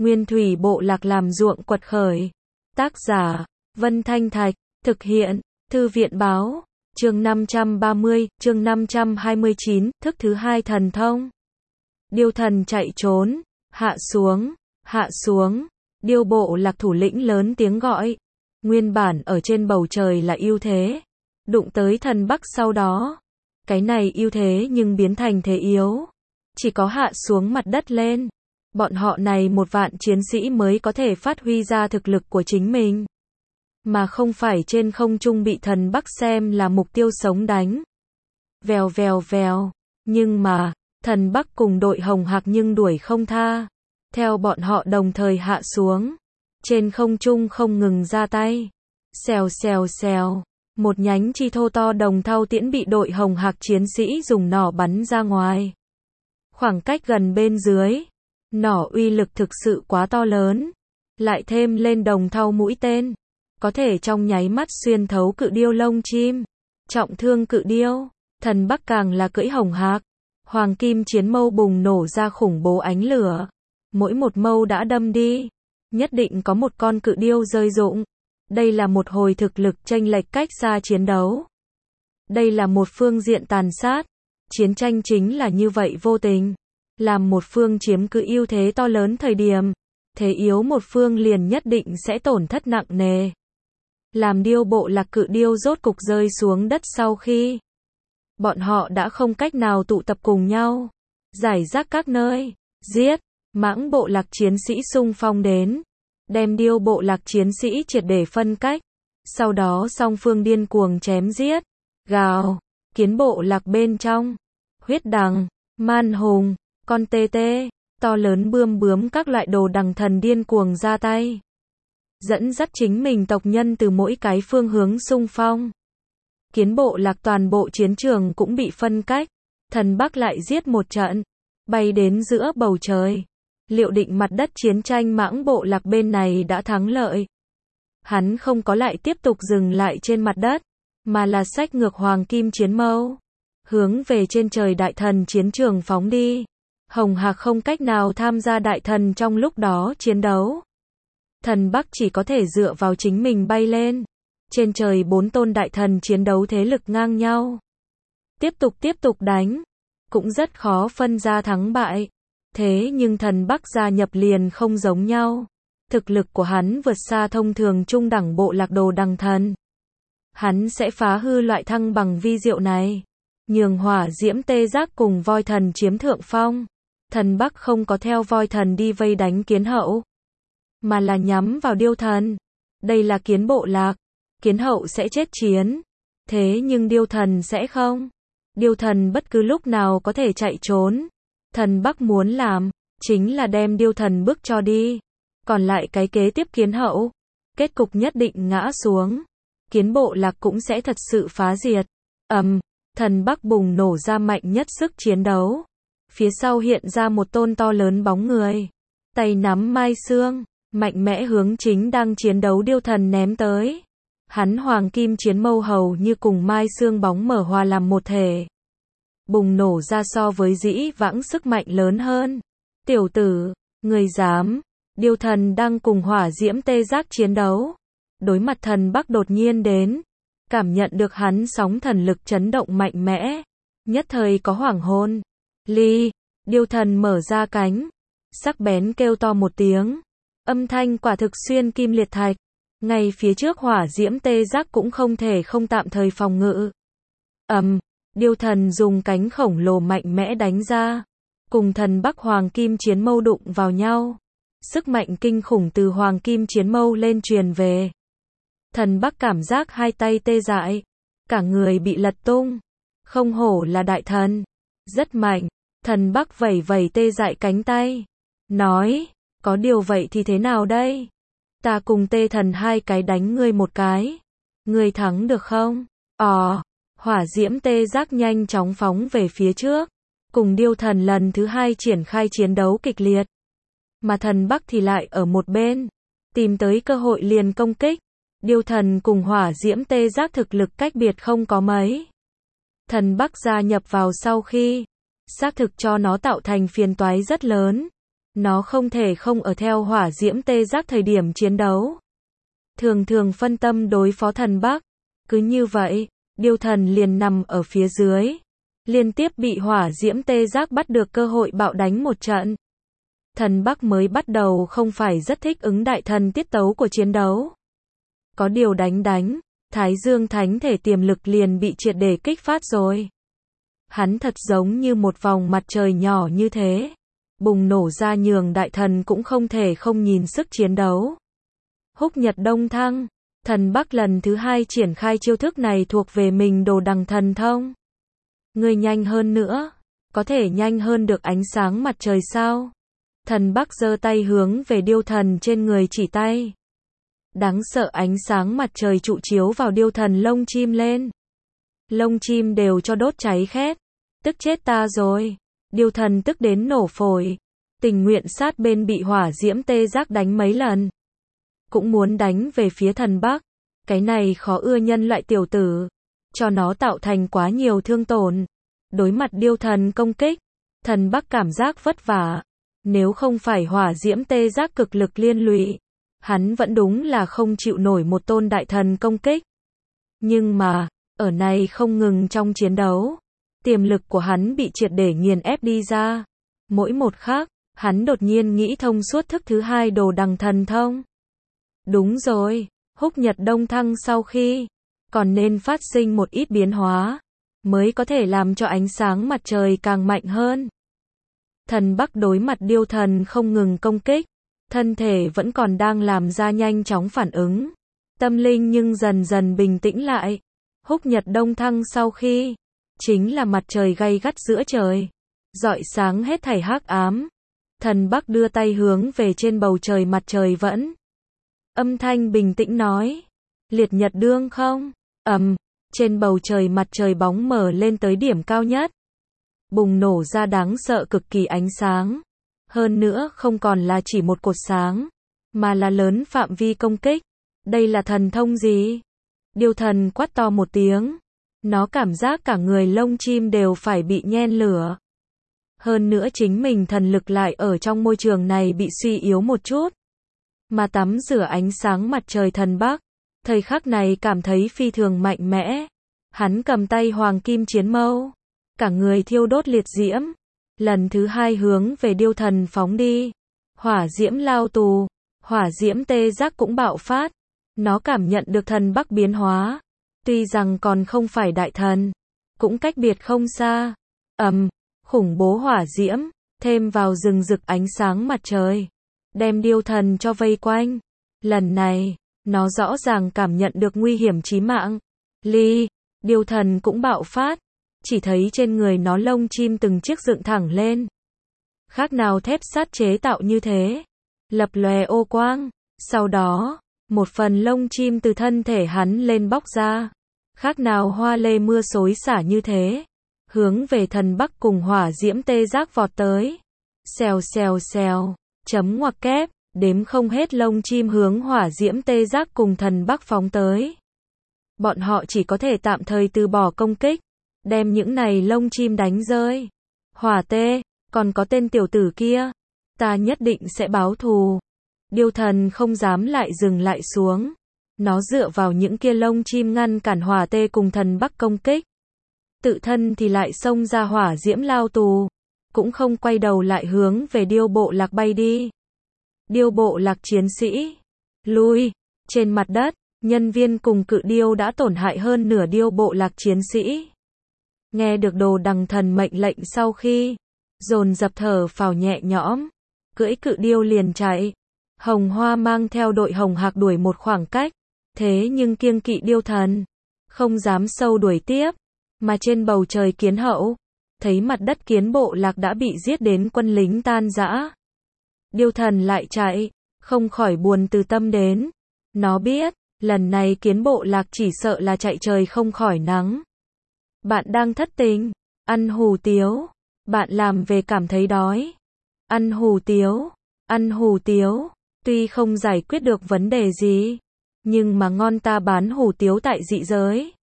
Nguyên thủy bộ lạc làm ruộng quật khởi. Tác giả, Vân Thanh Thạch, thực hiện, Thư viện báo, chương 530, chương 529, thức thứ hai thần thông. Điêu thần chạy trốn, hạ xuống, điêu bộ lạc thủ lĩnh lớn tiếng gọi. Nguyên bản ở trên bầu trời là ưu thế, đụng tới thần Bắc sau đó. Cái này ưu thế nhưng biến thành thế yếu. Chỉ có hạ xuống mặt đất lên. Bọn họ này 1 vạn chiến sĩ mới có thể phát huy ra thực lực của chính mình. Mà không phải trên không trung bị thần Bắc xem là mục tiêu sống đánh. Vèo vèo vèo. Nhưng mà, thần Bắc cùng đội Hồng Hạc nhưng đuổi không tha. Theo bọn họ đồng thời hạ xuống. Trên không trung không ngừng ra tay. Xèo xèo xèo. Một nhánh chi thô to đồng thau tiễn bị đội Hồng Hạc chiến sĩ dùng nỏ bắn ra ngoài. Khoảng cách gần bên dưới. Nỏ uy lực thực sự quá to lớn. Lại thêm lên đồng thau mũi tên. Có thể trong nháy mắt xuyên thấu cự điêu lông chim. Trọng thương cự điêu. Thần Bắc càng là cưỡi Hồng Hạc. Hoàng kim chiến mâu bùng nổ ra khủng bố ánh lửa. Mỗi một mâu đã đâm đi. Nhất định có một con cự điêu rơi rụng. Đây là một hồi thực lực chênh lệch cách xa chiến đấu. Đây là một phương diện tàn sát. Chiến tranh chính là như vậy vô tình. Làm một phương chiếm cứ ưu thế to lớn thời điểm. Thế yếu một phương liền nhất định sẽ tổn thất nặng nề. Làm điêu bộ lạc cự điêu rốt cục rơi xuống đất sau khi. Bọn họ đã không cách nào tụ tập cùng nhau. Giải rác các nơi. Giết. Mãng bộ lạc chiến sĩ xung phong đến. Đem điêu bộ lạc chiến sĩ triệt để phân cách. Sau đó song phương điên cuồng chém giết. Gào. Kiến bộ lạc bên trong. Huyết đằng. Man hùng. Con tê tê. To lớn bướm các loại đồ đằng thần điên cuồng ra tay. Dẫn dắt chính mình tộc nhân từ mỗi cái phương hướng xung phong. Kiến bộ lạc toàn bộ chiến trường cũng bị phân cách. Thần Bắc lại giết một trận. Bay đến giữa bầu trời. Liệu định mặt đất chiến tranh mãng bộ lạc bên này đã thắng lợi. Hắn không có lại tiếp tục dừng lại trên mặt đất. Mà là xách ngược hoàng kim chiến mâu. Hướng về trên trời đại thần chiến trường phóng đi. Hồng Hạc không cách nào tham gia đại thần trong lúc đó chiến đấu. Thần Bắc chỉ có thể dựa vào chính mình bay lên. Trên trời 4 tôn đại thần chiến đấu thế lực ngang nhau. Tiếp tục đánh. Cũng rất khó phân ra thắng bại. Thế nhưng thần Bắc gia nhập liền không giống nhau. Thực lực của hắn vượt xa thông thường trung đẳng bộ lạc đồ đằng thần. Hắn sẽ phá hư loại thăng bằng vi diệu này. Nhường hỏa diễm tê giác cùng voi thần chiếm thượng phong. Thần Bắc không có theo voi thần đi vây đánh kiến hậu. Mà là nhắm vào điêu thần. Đây là kiến bộ lạc. Kiến hậu sẽ chết chiến. Thế nhưng điêu thần sẽ không. Điêu thần bất cứ lúc nào có thể chạy trốn. Thần Bắc muốn làm, chính là đem điêu thần bước cho đi. Còn lại cái kế tiếp kiến hậu. Kết cục nhất định ngã xuống. Kiến bộ lạc cũng sẽ thật sự phá diệt. Thần Bắc bùng nổ ra mạnh nhất sức chiến đấu. Phía sau hiện ra một tôn to lớn bóng người. Tay nắm mai xương, mạnh mẽ hướng chính đang chiến đấu điêu thần ném tới. Hắn hoàng kim chiến mâu hầu như cùng mai xương bóng mở hòa làm một thể. Bùng nổ ra so với dĩ vãng sức mạnh lớn hơn. Tiểu tử, người dám. Điêu thần đang cùng hỏa diễm tê giác chiến đấu. Đối mặt thần Bắc đột nhiên đến. Cảm nhận được hắn sóng thần lực chấn động mạnh mẽ. Nhất thời có hoảng hôn. Điêu thần mở ra cánh. Sắc bén kêu to một tiếng. Âm thanh quả thực xuyên kim liệt thạch. Ngay phía trước hỏa diễm tê giác cũng không thể không tạm thời phòng ngự. Điêu thần dùng cánh khổng lồ mạnh mẽ đánh ra. Cùng thần Bắc hoàng kim chiến mâu đụng vào nhau. Sức mạnh kinh khủng từ hoàng kim chiến mâu lên truyền về. Thần Bắc cảm giác hai tay tê dại. Cả người bị lật tung. Không hổ là đại thần. Rất mạnh. Thần Bắc vẩy vẩy tê dại cánh tay. Nói, có điều vậy thì thế nào đây? Ta cùng tê thần 2 cái đánh ngươi 1 cái. Ngươi thắng được không? Hỏa diễm tê giác nhanh chóng phóng về phía trước. Cùng điêu thần lần thứ 2 triển khai chiến đấu kịch liệt. Mà thần Bắc thì lại ở một bên. Tìm tới cơ hội liền công kích. Điêu thần cùng hỏa diễm tê giác thực lực cách biệt không có mấy. Thần Bắc gia nhập vào sau khi. Xác thực cho nó tạo thành phiền toái rất lớn. Nó không thể không ở theo hỏa diễm tê giác thời điểm chiến đấu. Thường thường phân tâm đối phó thần Bắc. Cứ như vậy, Điêu Thần liền nằm ở phía dưới. Liên tiếp bị hỏa diễm tê giác bắt được cơ hội bạo đánh một trận. Thần Bắc mới bắt đầu không phải rất thích ứng đại thần tiết tấu của chiến đấu. Có điều đánh, Thái Dương Thánh thể tiềm lực liền bị triệt để kích phát rồi. Hắn thật giống như một vòng mặt trời nhỏ như thế. Bùng nổ ra nhường đại thần cũng không thể không nhìn sức chiến đấu. Húc Nhật Đông Thăng, thần Bắc lần thứ 2 triển khai chiêu thức này thuộc về mình đồ đằng thần thông. Ngươi nhanh hơn nữa, có thể nhanh hơn được ánh sáng mặt trời sao? Thần Bắc giơ tay hướng về Điêu Thần trên người chỉ tay. Đáng sợ ánh sáng mặt trời trụ chiếu vào Điêu Thần lông chim lên. Lông chim đều cho đốt cháy khét. Tức chết ta rồi. Điêu Thần tức đến nổ phổi. Tình nguyện sát bên bị hỏa diễm tê giác đánh mấy lần. Cũng muốn đánh về phía thần Bắc. Cái này khó ưa nhân loại tiểu tử. Cho nó tạo thành quá nhiều thương tổn. Đối mặt Điêu Thần công kích. Thần Bắc cảm giác vất vả. Nếu không phải hỏa diễm tê giác cực lực liên lụy. Hắn vẫn đúng là không chịu nổi một tôn đại thần công kích. Nhưng mà, ở này không ngừng trong chiến đấu. Tiềm lực của hắn bị triệt để nghiền ép đi ra. Mỗi một khắc, hắn đột nhiên nghĩ thông suốt thức thứ 2 đồ đằng thần thông. Đúng rồi, Húc Nhật Đông Thăng sau khi còn nên phát sinh một ít biến hóa, mới có thể làm cho ánh sáng mặt trời càng mạnh hơn. Thần Bắc đối mặt Điêu Thần không ngừng công kích, thân thể vẫn còn đang làm ra nhanh chóng phản ứng. Tâm linh nhưng dần dần bình tĩnh lại. Húc Nhật Đông Thăng sau khi chính là mặt trời gay gắt giữa trời, rọi sáng hết thảy hắc ám. Thần Bắc đưa tay hướng về trên bầu trời mặt trời vẫn. Âm thanh bình tĩnh nói, liệt nhật đương không? Trên bầu trời mặt trời bóng mở lên tới điểm cao nhất. Bùng nổ ra đáng sợ cực kỳ ánh sáng. Hơn nữa không còn là chỉ một cột sáng, mà là lớn phạm vi công kích. Đây là thần thông gì? Điêu Thần quát to một tiếng. Nó cảm giác cả người lông chim đều phải bị nhen lửa. Hơn nữa chính mình thần lực lại ở trong môi trường này bị suy yếu một chút. Mà tắm rửa ánh sáng mặt trời thần Bắc, thời khắc này cảm thấy phi thường mạnh mẽ. Hắn cầm tay hoàng kim chiến mâu, cả người thiêu đốt liệt diễm. Lần thứ 2 hướng về Điêu Thần phóng đi. Hỏa diễm lao tù, hỏa diễm tê giác cũng bạo phát. Nó cảm nhận được thần Bắc biến hóa. Tuy rằng còn không phải đại thần, cũng cách biệt không xa. Khủng bố hỏa diễm, thêm vào rừng rực ánh sáng mặt trời, đem Điêu Thần cho vây quanh. Lần này, nó rõ ràng cảm nhận được nguy hiểm chí mạng. Điêu Thần cũng bạo phát. Chỉ thấy trên người nó lông chim từng chiếc dựng thẳng lên. Khác nào thép sắt chế tạo như thế. Lập lòe ô quang. Sau đó, một phần lông chim từ thân thể hắn lên bóc ra. Khác nào hoa lê mưa xối xả như thế. Hướng về thần Bắc cùng hỏa diễm tê giác vọt tới. Xèo xèo xèo. Chấm ngoặc kép. Đếm không hết lông chim hướng hỏa diễm tê giác cùng thần Bắc phóng tới. Bọn họ chỉ có thể tạm thời từ bỏ công kích. Đem những này lông chim đánh rơi. Hỏa tê, còn có tên tiểu tử kia. Ta nhất định sẽ báo thù. Điêu Thần không dám lại dừng lại xuống. Nó dựa vào những kia lông chim ngăn cản hỏa tê cùng thần Bắc công kích. Tự thân thì lại xông ra hỏa diễm lao tù. Cũng không quay đầu lại hướng về Điêu Bộ Lạc bay đi. Điêu Bộ Lạc chiến sĩ. Lui. Trên mặt đất, nhân viên cùng cự điêu đã tổn hại hơn nửa Điêu Bộ Lạc chiến sĩ. Nghe được đồ đằng thần mệnh lệnh sau khi dồn dập thở phào nhẹ nhõm, cưỡi cự điêu liền chạy. Hồng Hoa mang theo đội Hồng Hạc đuổi một khoảng cách, thế nhưng kiêng kỵ Điêu Thần, không dám sâu đuổi tiếp, mà trên bầu trời Kiến Hậu, thấy mặt đất Kiến Bộ Lạc đã bị giết đến quân lính tan rã. Điêu Thần lại chạy, không khỏi buồn từ tâm đến. Nó biết, lần này Kiến Bộ Lạc chỉ sợ là chạy trời không khỏi nắng. Bạn đang thất tình, ăn hủ tiếu, bạn làm về cảm thấy đói. Ăn hủ tiếu, tuy không giải quyết được vấn đề gì, nhưng mà ngon ta bán hủ tiếu tại dị giới.